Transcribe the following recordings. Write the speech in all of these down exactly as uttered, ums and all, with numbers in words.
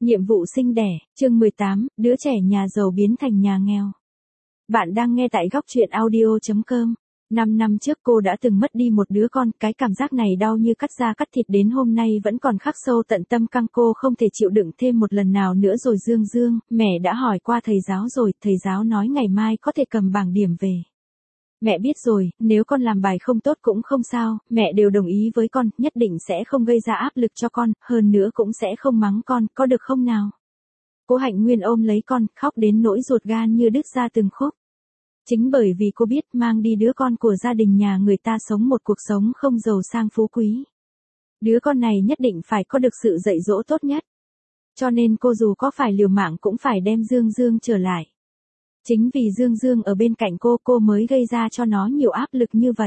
Nhiệm vụ sinh đẻ, chương mười tám, đứa trẻ nhà giàu biến thành nhà nghèo. Bạn đang nghe tại góc truyện audio chấm com. Năm năm trước cô đã từng mất đi một đứa con, cái cảm giác này đau như cắt da cắt thịt đến hôm nay vẫn còn khắc sâu tận tâm can, cô không thể chịu đựng thêm một lần nào nữa rồi. Dương Dương, mẹ đã hỏi qua thầy giáo rồi, thầy giáo nói ngày mai có thể cầm bảng điểm về. Mẹ biết rồi, nếu con làm bài không tốt cũng không sao, mẹ đều đồng ý với con, nhất định sẽ không gây ra áp lực cho con, hơn nữa cũng sẽ không mắng con, có được không nào? Cố Hạnh Nguyên ôm lấy con, khóc đến nỗi ruột gan như đứt ra từng khúc. Chính bởi vì cô biết mang đi đứa con của gia đình nhà người ta sống một cuộc sống không giàu sang phú quý. Đứa con này nhất định phải có được sự dạy dỗ tốt nhất. Cho nên cô dù có phải liều mạng cũng phải đem Dương Dương trở lại. Chính vì Dương Dương ở bên cạnh cô, cô mới gây ra cho nó nhiều áp lực như vậy.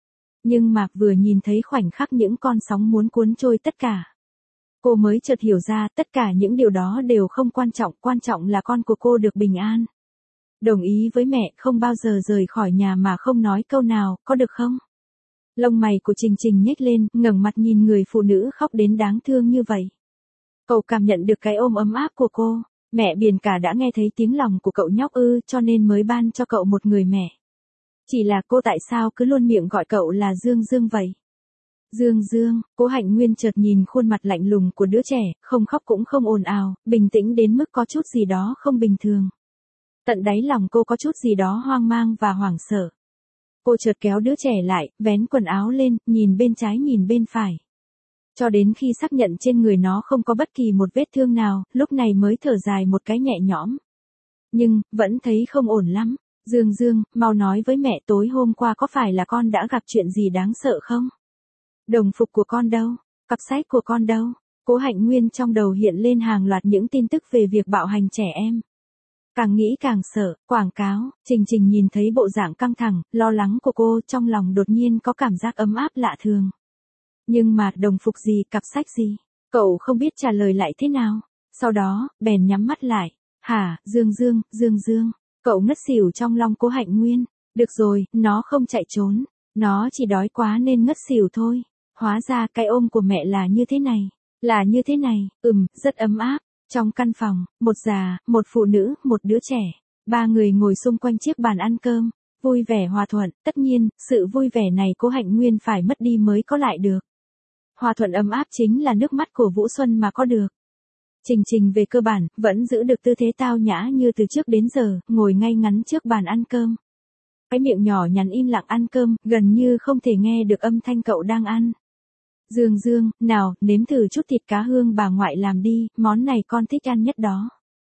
Nhưng mà vừa nhìn thấy khoảnh khắc những con sóng muốn cuốn trôi tất cả, cô mới chợt hiểu ra tất cả những điều đó đều không quan trọng, quan trọng là con của cô được bình an. Đồng ý với mẹ, không bao giờ rời khỏi nhà mà không nói câu nào, có được không? Lông mày của Trình Trình nhếch lên, ngẩng mặt nhìn người phụ nữ khóc đến đáng thương như vậy. Cậu cảm nhận được cái ôm ấm áp của cô. Mẹ Biển Cả đã nghe thấy tiếng lòng của cậu nhóc ư, cho nên mới ban cho cậu một người mẹ. Chỉ là cô tại sao cứ luôn miệng gọi cậu là Dương Dương vậy? Dương Dương, Cố Hạnh Nguyên chợt nhìn khuôn mặt lạnh lùng của đứa trẻ, không khóc cũng không ồn ào, bình tĩnh đến mức có chút gì đó không bình thường. Tận đáy lòng cô có chút gì đó hoang mang và hoảng sợ. Cô chợt kéo đứa trẻ lại, vén quần áo lên, nhìn bên trái nhìn bên phải. Cho đến khi xác nhận trên người nó không có bất kỳ một vết thương nào, lúc này mới thở dài một cái nhẹ nhõm. Nhưng, vẫn thấy không ổn lắm. Dương Dương, mau nói với mẹ tối hôm qua có phải là con đã gặp chuyện gì đáng sợ không? Đồng phục của con đâu? Cặp sách của con đâu? Cố Hạnh Nguyên trong đầu hiện lên hàng loạt những tin tức về việc bạo hành trẻ em. Càng nghĩ càng sợ, quảng cáo, Trình Trình nhìn thấy bộ dạng căng thẳng, lo lắng của cô, trong lòng đột nhiên có cảm giác ấm áp lạ thường. Nhưng mà đồng phục gì, cặp sách gì? Cậu không biết trả lời lại thế nào. Sau đó, bèn nhắm mắt lại. Hả, Dương Dương, Dương Dương. Cậu ngất xỉu trong lòng Cố Hạnh Nguyên. Được rồi, nó không chạy trốn. Nó chỉ đói quá nên ngất xỉu thôi. Hóa ra cái ôm của mẹ là như thế này. Là như thế này, ừm, rất ấm áp. Trong căn phòng, một già, một phụ nữ, một đứa trẻ. Ba người ngồi xung quanh chiếc bàn ăn cơm. Vui vẻ hòa thuận, tất nhiên, sự vui vẻ này Cố Hạnh Nguyên phải mất đi mới có lại được. Hòa thuận ấm áp chính là nước mắt của Vũ Xuân mà có được. Trình Trình về cơ bản, vẫn giữ được tư thế tao nhã như từ trước đến giờ, ngồi ngay ngắn trước bàn ăn cơm. Cái miệng nhỏ nhắn im lặng ăn cơm, gần như không thể nghe được âm thanh cậu đang ăn. Dương Dương, nào, nếm thử chút thịt cá hương bà ngoại làm đi, món này con thích ăn nhất đó.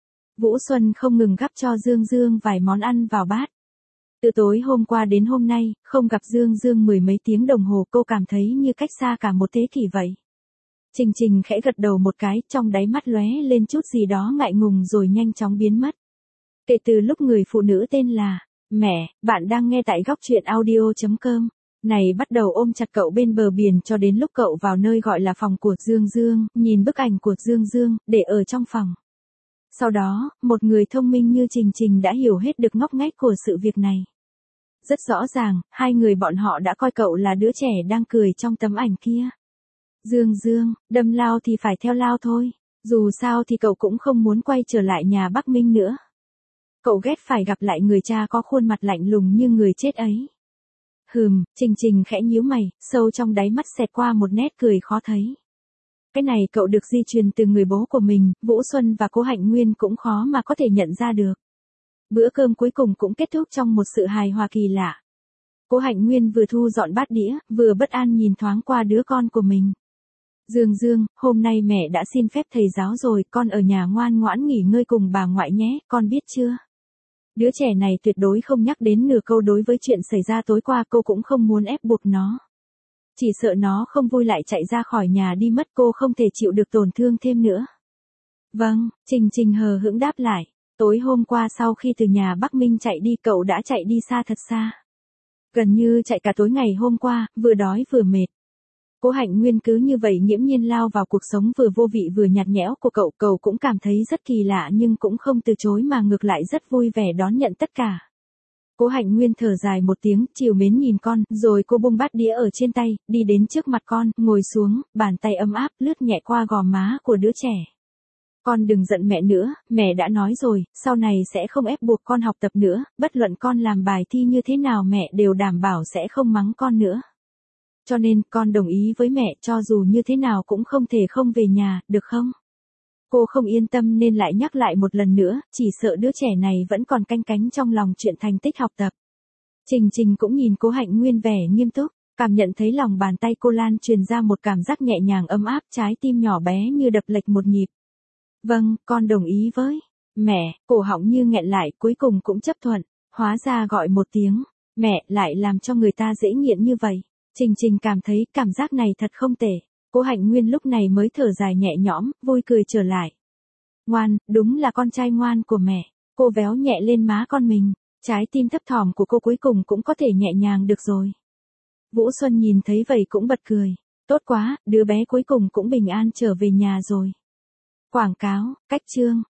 Vũ Xuân không ngừng gắp cho Dương Dương vài món ăn vào bát. Từ tối hôm qua đến hôm nay, không gặp Dương Dương mười mấy tiếng đồng hồ, cô cảm thấy như cách xa cả một thế kỷ vậy. Trình Trình khẽ gật đầu một cái, trong đáy mắt lóe lên chút gì đó ngại ngùng rồi nhanh chóng biến mất. Kể từ lúc người phụ nữ tên là Mẹ, bạn đang nghe tại góc truyện audio chấm com, này bắt đầu ôm chặt cậu bên bờ biển cho đến lúc cậu vào nơi gọi là phòng của Dương Dương, nhìn bức ảnh của Dương Dương, để ở trong phòng. Sau đó, một người thông minh như Trình Trình đã hiểu hết được ngóc ngách của sự việc này. Rất rõ ràng, hai người bọn họ đã coi cậu là đứa trẻ đang cười trong tấm ảnh kia. Dương Dương, đâm lao thì phải theo lao thôi. Dù sao thì cậu cũng không muốn quay trở lại nhà Bắc Minh nữa. Cậu ghét phải gặp lại người cha có khuôn mặt lạnh lùng như người chết ấy. Hừm, Trình Trình khẽ nhíu mày, sâu trong đáy mắt xẹt qua một nét cười khó thấy. Cái này cậu được di truyền từ người bố của mình, Vũ Xuân và Cố Hạnh Nguyên cũng khó mà có thể nhận ra được. Bữa cơm cuối cùng cũng kết thúc trong một sự hài hòa kỳ lạ. Cố Hạnh Nguyên vừa thu dọn bát đĩa, vừa bất an nhìn thoáng qua đứa con của mình. Dương Dương, hôm nay mẹ đã xin phép thầy giáo rồi, con ở nhà ngoan ngoãn nghỉ ngơi cùng bà ngoại nhé, con biết chưa? Đứa trẻ này tuyệt đối không nhắc đến nửa câu đối với chuyện xảy ra tối qua, cô cũng không muốn ép buộc nó. Chỉ sợ nó không vui lại chạy ra khỏi nhà đi mất, cô không thể chịu được tổn thương thêm nữa. Vâng, Trình Trình hờ hững đáp lại. Tối hôm qua sau khi từ nhà Bắc Minh chạy đi, cậu đã chạy đi xa thật xa. Gần như chạy cả tối ngày hôm qua, vừa đói vừa mệt. Cố Hạnh Nguyên cứ như vậy nghiễm nhiên lao vào cuộc sống vừa vô vị vừa nhạt nhẽo của cậu, cậu cũng cảm thấy rất kỳ lạ nhưng cũng không từ chối mà ngược lại rất vui vẻ đón nhận tất cả. Cố Hạnh Nguyên thở dài một tiếng, trìu mến nhìn con, rồi cô buông bát đĩa ở trên tay, đi đến trước mặt con, ngồi xuống, bàn tay ấm áp lướt nhẹ qua gò má của đứa trẻ. Con đừng giận mẹ nữa, mẹ đã nói rồi, sau này sẽ không ép buộc con học tập nữa, bất luận con làm bài thi như thế nào mẹ đều đảm bảo sẽ không mắng con nữa. Cho nên, con đồng ý với mẹ, cho dù như thế nào cũng không thể không về nhà, được không? Cô không yên tâm nên lại nhắc lại một lần nữa, chỉ sợ đứa trẻ này vẫn còn canh cánh trong lòng chuyện thành tích học tập. Trình Trình cũng nhìn Cố Hạnh Nguyên vẻ nghiêm túc, cảm nhận thấy lòng bàn tay cô lan truyền ra một cảm giác nhẹ nhàng ấm áp, trái tim nhỏ bé như đập lệch một nhịp. Vâng, con đồng ý với mẹ, cổ họng như nghẹn lại, cuối cùng cũng chấp thuận, hóa ra gọi một tiếng, mẹ lại làm cho người ta dễ nghiện như vậy. Trình Trình cảm thấy cảm giác này thật không tệ. Cố Hạnh Nguyên lúc này mới thở dài nhẹ nhõm, vui cười trở lại. Ngoan, đúng là con trai ngoan của mẹ. Cô véo nhẹ lên má con mình, trái tim thấp thỏm của cô cuối cùng cũng có thể nhẹ nhàng được rồi. Vũ Xuân nhìn thấy vậy cũng bật cười. Tốt quá, đứa bé cuối cùng cũng bình an trở về nhà rồi. Quảng cáo, cách chương.